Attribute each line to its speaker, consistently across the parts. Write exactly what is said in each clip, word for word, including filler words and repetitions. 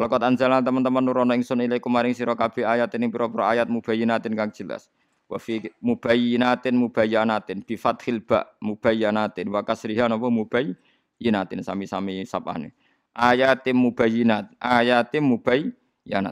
Speaker 1: Walaqad anzalna teman-teman nurono ingsun ilaikum maring sira kabeh ayat ing pira-pira ayat mubayyinatin kang jelas. Wa fi mubayyinatin mubayyanatin bi fathil ba mubayyanatin wa kasriha napa mubayyinatin sami-sami sapane. Ayatim mubayyinat, ayatim mubayyanat.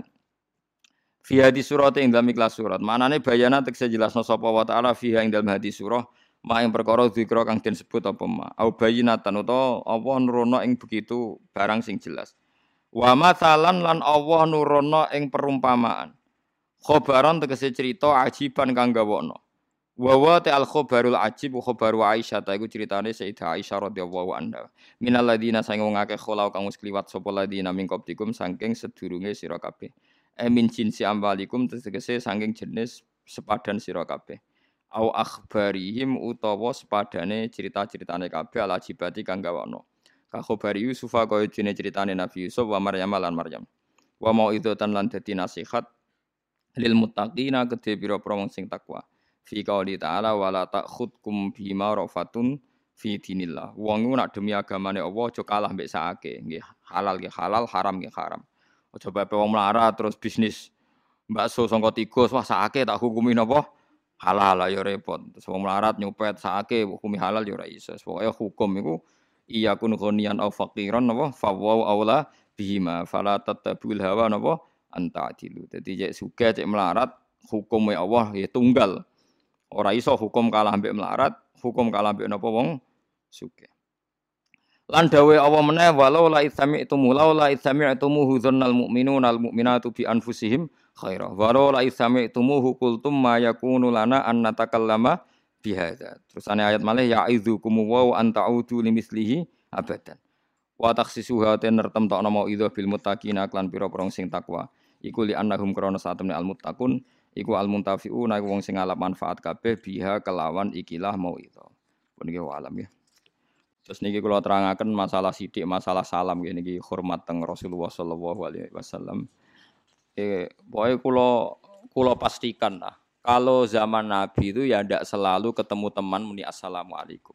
Speaker 1: Fi hadis surat ing dalam ikhlas surat. Manane bayana tekse jelasno sapa wa taala fiha ing dalam hadis surah ma ing perkara zikra kang den sebut apa ma. Au bayyinatan utawa apa nurono ing begitu barang sing jelas. Wa matsalan lan Allah nurono ing perumpamaan. Khobaron tegese cerita ajiban kang gawono. Wa wa ta al khobarul ajib khobaru Aisyah ta iku critane Sayyidah Aisyah radhiyallahu anha. Minal ladina sang wong akeh kholau kang wis kliwat sapa ladina min qablikum saking sedurunge sira kabeh. Emin jinsi ambalikum tegese saking jenis sepadan sira kabeh. Au akhbarihim utawa sepadane cerita-ceritane kabeh al ajibati kang gawono. Ka khobari Yusuf kaya dene critane Nabi Yusuf wa Maryam lan Maryam. Wa mau'izatan lan dadi nasihat lil muttaqina kedhe pira-pira wong sing takwa. Fi qouli ta'ala wala ta'khudkum bima rafatun fi dinillah. Wong iku nak demi agamane Allah aja kalah mbek sakake. Nggih, halal nggih halal, haram nggih haram. Aja bae wong melarat terus bisnis bakso sangka tikus wah sakake tak hukumi napa? Halal ya repot. Terus wong melarat nyopet sakake hukumi halal ya ora iso. Pokoke hukum iku iya kun ghoniyan aw faqiran napa fawwa aula bihima fala tatabul hawa napa anta adilu. Dadi cek sugih cek melarat hukume Allah ya tunggal. Ora iso hukum kalah ambek melarat, hukum kalah ambek napa wong sugih. Lan dawe Allah meneh walau la isami'tumu law la isami'tumu dzannal mu'minuna al mu'minatu bi anfusihim khaira. Walau la isami'tumu qultum ma yakunu lana an natakallama bihadza. Terusane ayat malih ya'idzukum wa an ta'udu limislihi abadan. Wa takhsisuha tenertem tok nama idza bil muttaqina lan pira-pira sing takwa. Iku li annahum krana satemene al muttaqun iku al muntafi'una wong sing ngalap manfaat kabeh biha kelawan ikilah mau itu. Pun iki alam ya. Terus niki kula terangaken masalah sithik masalah salam nggih niki hormat teng Rasulullah sallallahu alaihi wasallam. Eh pokoke kula kula pastikan lah kalau zaman Nabi itu ya ndak selalu ketemu teman muni assalamualaikum.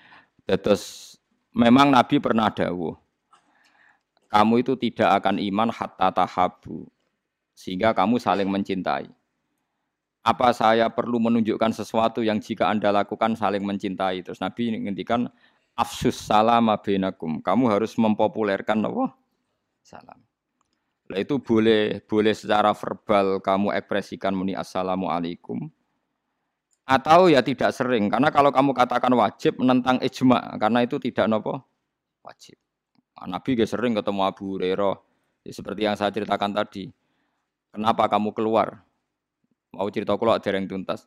Speaker 1: Terus memang Nabi pernah dawuh kamu itu tidak akan iman hatta tahabbu sehingga kamu saling mencintai. Apa saya perlu menunjukkan sesuatu yang jika Anda lakukan saling mencintai? Terus Nabi ngendikan afsus salama bainakum. Kamu harus mempopulerkan apa? Salam. Lah itu boleh boleh secara verbal kamu ekspresikan muni assalamualaikum. Atau ya tidak sering karena kalau kamu katakan wajib menentang ijma karena itu tidak napa wajib. Nabi gak sering ketemu Abu Hurairah ya, seperti yang saya ceritakan tadi. Kenapa kamu keluar? Mau cerita kula dereng tuntas.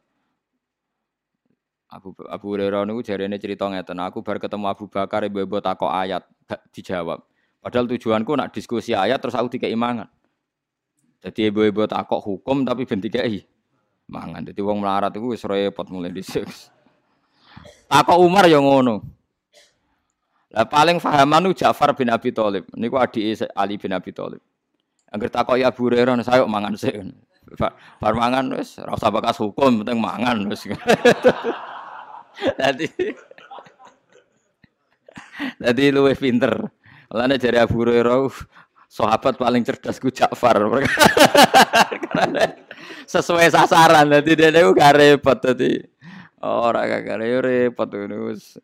Speaker 1: Abu Abu Hurairah niku jarene cerita ngeten, aku bar ketemu Abu Bakar ibu-ibu takok ayat dijawab. Padahal tujuanku nak diskusi ayat terus aku dikei mangan. Jadi ibu-ibu takok hukum tapi ben dikei mangan. Dadi wong melarat iku wis repot mulai dhisik. Takok Umar ya ngono. Lah paling fahaman ku Ja'far bin Abi Thalib. Niku adike Ali bin Abi Thalib. Angger takok ya Abu Hurairah saya mangan sik. Bar mangan wis ora usah bakas hukum, penting mangan wis. Dadi Dadi luwih pinter. Lane jare Abu Hurairah sahabat paling cerdas ku Ja'far. Sesuai sasaran dadi dene ku gak repot dadi ora gak repot terus.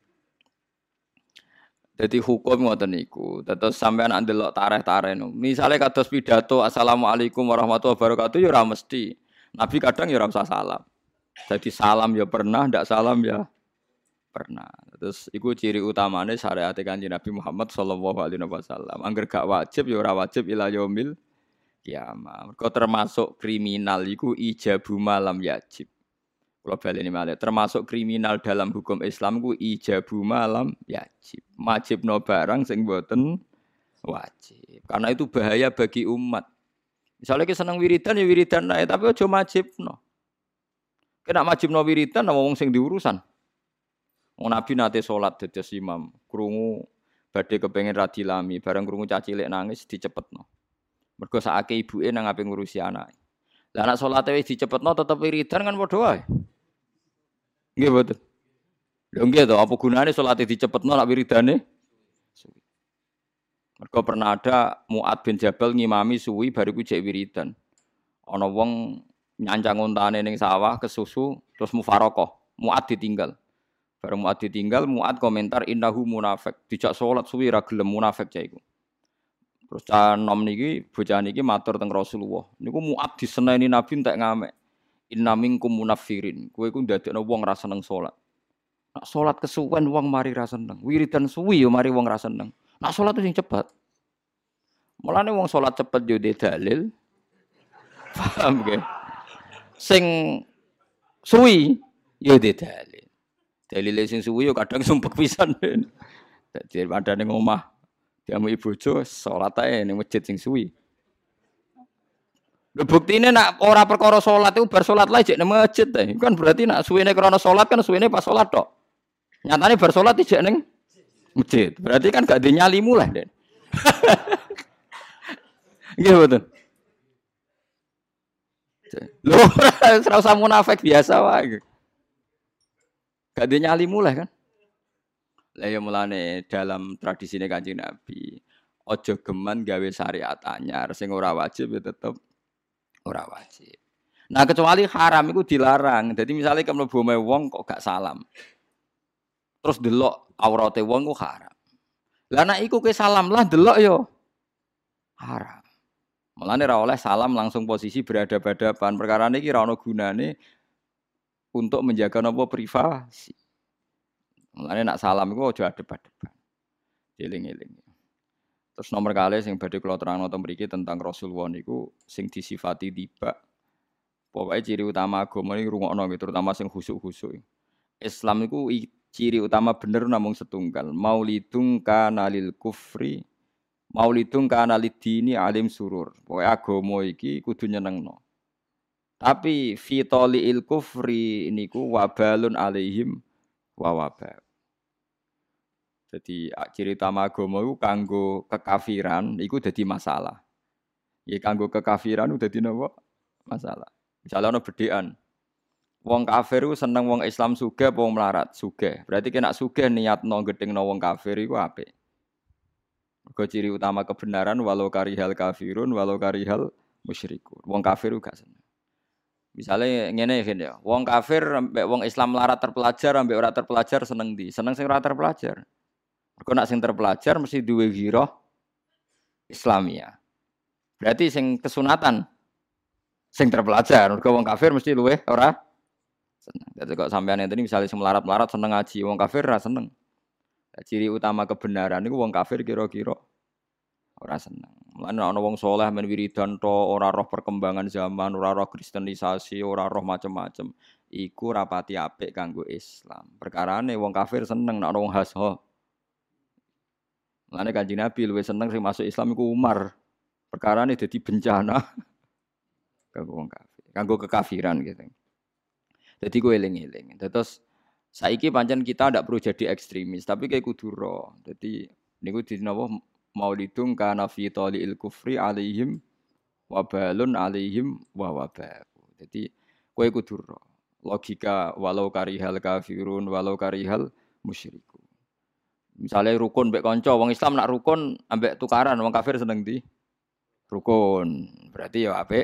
Speaker 1: Jadi hukum ngoten niku. Terus sampean ndelok tareh-tareh no. Misale kados pidato assalamualaikum warahmatullahi wabarakatuh ya ora mesti. Nabi kadang ya ora usah salam. Jadi salam ya pernah, ndak salam ya pernah. Terus iku ciri utamane syariat Kanjeng Nabi Muhammad sallallahu alaihi wasallam. Angger gak wajib ya ora wajib ila yaumil kiamah. Mergo termasuk kriminal iku ijabu malam yajib. Kalau balik ini malah termasuk kriminal dalam hukum Islam ku ijabu malam yajib. Wajib no barang sing boten wajib. Karena itu bahaya bagi umat. Misalnya kita senang wiridan ya wiridan naik tapi aja wajib no. Kena wajib no wiridan nama wong sing diurusan. Wong Nabi nate salat dados imam, krungu badhe kepengin radilami, bareng krungu cacilik nangis dicepetno. Mergo sakake ibuke nang ape ngurusi anake. Lah anak salate wis dicepetno tetep wiridan kan padha wae. Nggih mboten. Lho nggih to, apa gunane salate dicepetno nek wiridane? Mergo pernah ada Mu'ad bin Jabal ngimami suwi bariku jek wiridan. Ana wong nyancang untane ning sawah kesusu terus mufarokoh. Mu'ad ditinggal. Bareng Mu'ad ditinggal, Mu'ad komentar innahu munafik. Dijak salat suwi ra gelem munafik cah iku. Terus cah nom niki bocah niki matur teng Rasulullah. Niku Mu'ad diseneni Nabi entek ngamek. Inna minkum munafirin. Kowe iku ndadekno wong ra seneng salat. Nak salat kesuwen wong mari ra seneng. Wiridan suwi yo mari wong ra seneng. Nak salat sing cepet. Mulane wong salat cepet yo de dalil. Paham nggih? Sing suwi yo de dalil. Dalile sing suwi yo kadang sumpek pisan. Dadi padane ning omah diamu bojo salat ae ning masjid sing suwi. Lho buktine nak ora perkara salat iku bar salat lae jek nang masjid ta. Kan berarti nak suwene krana salat kan suwene pas salat tok. Nyatane bar salat jek ning masjid. Berarti kan gak dinyalimu lah, Den. Nggih betul. Lho ora usah munafik biasa wae. Gak dinyalimu lah kan. Lah ya mulane dalam tradisine Kanjeng Nabi, aja geman gawe syariat anyar sing ora wajib ya tetep ora wajib. Nah kecuali haram iku dilarang. Jadi misalnya kamu mlebu omahe wong kok gak salam. Terus delok aurate wong ku haram. Lah nek iku ke salam lah delok yo haram. Mulane ra oleh salam langsung posisi berhadapan-hadapan. Perkara niki ra ono gunane untuk menjaga napa privasi. Mulane nak salam iku aja adep-adepan. Eling-eling. Terus nomor kali sing badhe kula terangno teng mriki tentang Rasulullah niku sing disifati tiba. Pokoke ciri utama agama iki rungokno terutama sing khusuk-khusuk. Islam iku ciri utama bener namung setunggal. Maulidung kana lil kufri, maulidung kana lidini alim surur. Pokoke agama iki kudu nyenengno. Tapi fitoliil kufri niku wabalun alaihim wa wabal. Jadi ciri utama agama iku kanggo kekafiran iku dadi masalah. Ya kanggo kekafiran udah dadi napa? Masalah. Misalnya ana bedhekan. Wong kafir iku seneng wong Islam sugih apa wong melarat? Sugih. Berarti kena sugih niatno gedhengno wong kafir iku apik. Mergo ciri utama kebenaran walau karihal kafirun walau karihal musyrikun. Wong kafir iku gak seneng. Misalnya ngene iki ya, wong kafir ambek wong Islam melarat terpelajar ambek ora terpelajar seneng ndi? Seneng sing ora terpelajar. Mergo nek sing terpelajar mesti duwe ghirah Islamiyah. Berarti sing kesunatan sing terpelajar, mergo wong kafir mesti luweh ora seneng. Dadi kok sampeyan ngene misalnya sing melarat-melarat seneng ngaji, wong kafir ora seneng. Ciri utama kebenaran niku wong kafir kira-kira ora seneng. Mulane ana wong saleh men wiridan to, ora roh perkembangan zaman, ora roh kristenisasi, ora roh macem-macem. Iku rapati apik kanggo Islam. Perkarane wong kafir seneng nek ana wong hasho. Mulane Kanjeng Nabi luwih seneng sing masuk Islam iku Umar. Perkarane dadi bencana kanggo wong kafir, kanggo kekafiran gitu. Jadi gue eling-eling. Terus saiki pancen kita ndak perlu jadi ekstremis, tapi kayak kudu ro. Jadi niku dinapa maulidung kana fi taliil kufri alaihim wabalun alaihim wa wabal. Jadi kowe kudu ro. Logika walau karihal kafirun walau karihal musyriku. Misalnya rukun mbek kanca, wong Islam nak rukun ambek tukaran, wong kafir seneng di rukun. Berarti ya apik.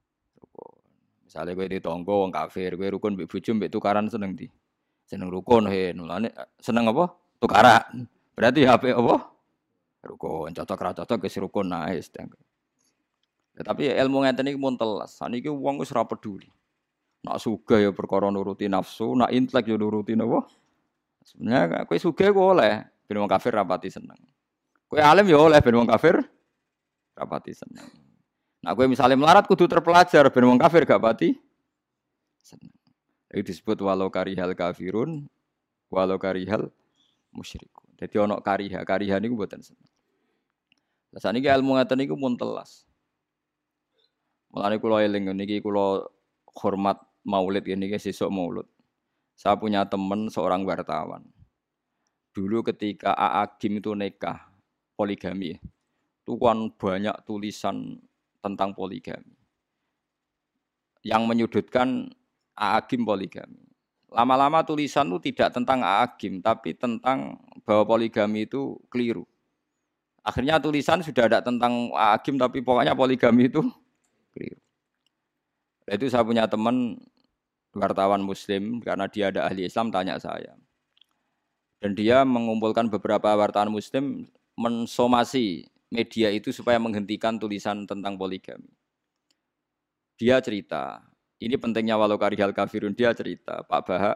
Speaker 1: Misalnya kowe ditonggo wong kafir, kowe rukun mbek bojo mbek tukaran seneng di. Seneng rukun he, nulane seneng apa? Tukaran. Berarti H P apa? Rukun. Cocok ra cocok wis rukun nice. Ya, tapi ilmu ngeten iki mun teles. Saniki wong wis ora peduli. Nak sugih ya perkara nuruti nafsu, nak intelek ya nuruti napa? Sebenarnya kowe sugih ku oleh, ben wong kafir rapati seneng. Kowe alim ya oleh ben wong kafir rapati seneng. Nah kowe misale melarat kudu terpelajar ben wong kafir gak pati seneng. Iki disebut walau karihal kafirun walau karihal musyrikun. Dadi ana kariha, kariha niku mboten seneng. Lah saniki ilmu ngaten niku mun telas. Mulane kula eling niki kula hormat Maulid ini sesuk Maulid. Saya punya teman seorang wartawan. Dulu ketika A A Gim itu nikah poligami, itu kan banyak tulisan tentang poligami yang menyudutkan A A Gim poligami. Lama-lama tulisan itu tidak tentang A A Gim, tapi tentang bahwa poligami itu keliru. Akhirnya tulisan sudah ada tentang agim tapi pokoknya poligami itu keliru. Itu saya punya teman wartawan muslim karena dia ada ahli Islam tanya saya. Dan dia mengumpulkan beberapa wartawan muslim mensomasi media itu supaya menghentikan tulisan tentang poligami. Dia cerita, ini pentingnya walau karihal kafirun, dia cerita, Pak Bahak,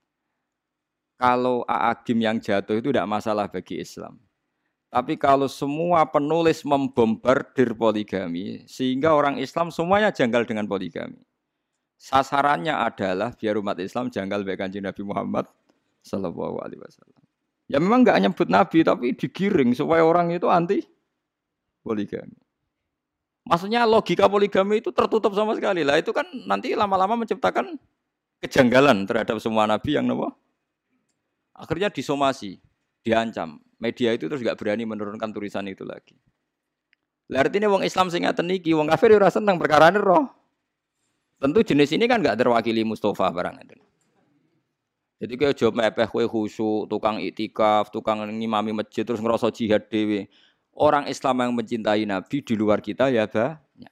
Speaker 1: kalau agim yang jatuh itu tidak masalah bagi Islam. Tapi kalau semua penulis membombardir poligami, sehingga orang Islam semuanya janggal dengan poligami. Sasarannya adalah biar umat Islam janggal baik kanjeng Nabi Muhammad Sallallahu Alaihi Wasallam. Ya memang nggak nyebut Nabi, tapi digiring supaya orang itu anti poligami. Maksudnya logika poligami itu tertutup sama sekali lah. Itu kan nanti lama-lama menciptakan kejanggalan terhadap semua Nabi yang nopo. Akhirnya disomasi, diancam. Media itu terus gak berani menurunkan tulisan itu lagi. Lah artinya wong Islam sing ngaten iki, wong kafir ora seneng perkarane roh. Tentu jenis ini kan gak terwakili Mustafa barang itu. Jadi kaya job mepeh kowe khusyuk, tukang iktikaf, tukang ngimami masjid terus ngerasa jihad dhewe. Orang Islam yang mencintai Nabi di luar kita ya banyak.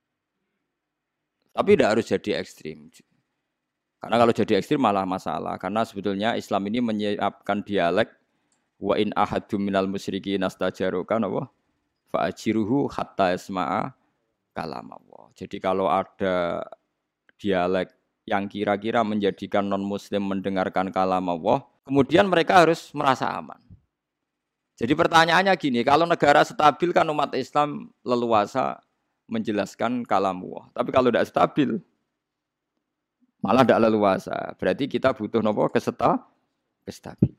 Speaker 1: Tapi tidak harus jadi ekstrim. Karena kalau jadi ekstrim malah masalah. Karena sebetulnya Islam ini menyiapkan dialek wa in ahadum minal musyrikin astajaruka napa fa ajiruhu hatta yasma'a kalam Allah. Jadi kalau ada dialek yang kira-kira menjadikan non muslim mendengarkan kalam Allah, kemudian mereka harus merasa aman. Jadi pertanyaannya gini, kalau negara stabil kan umat Islam leluasa menjelaskan kalam Allah. Tapi kalau tidak stabil malah tidak leluasa. Berarti kita butuh napa keseta kestabilan.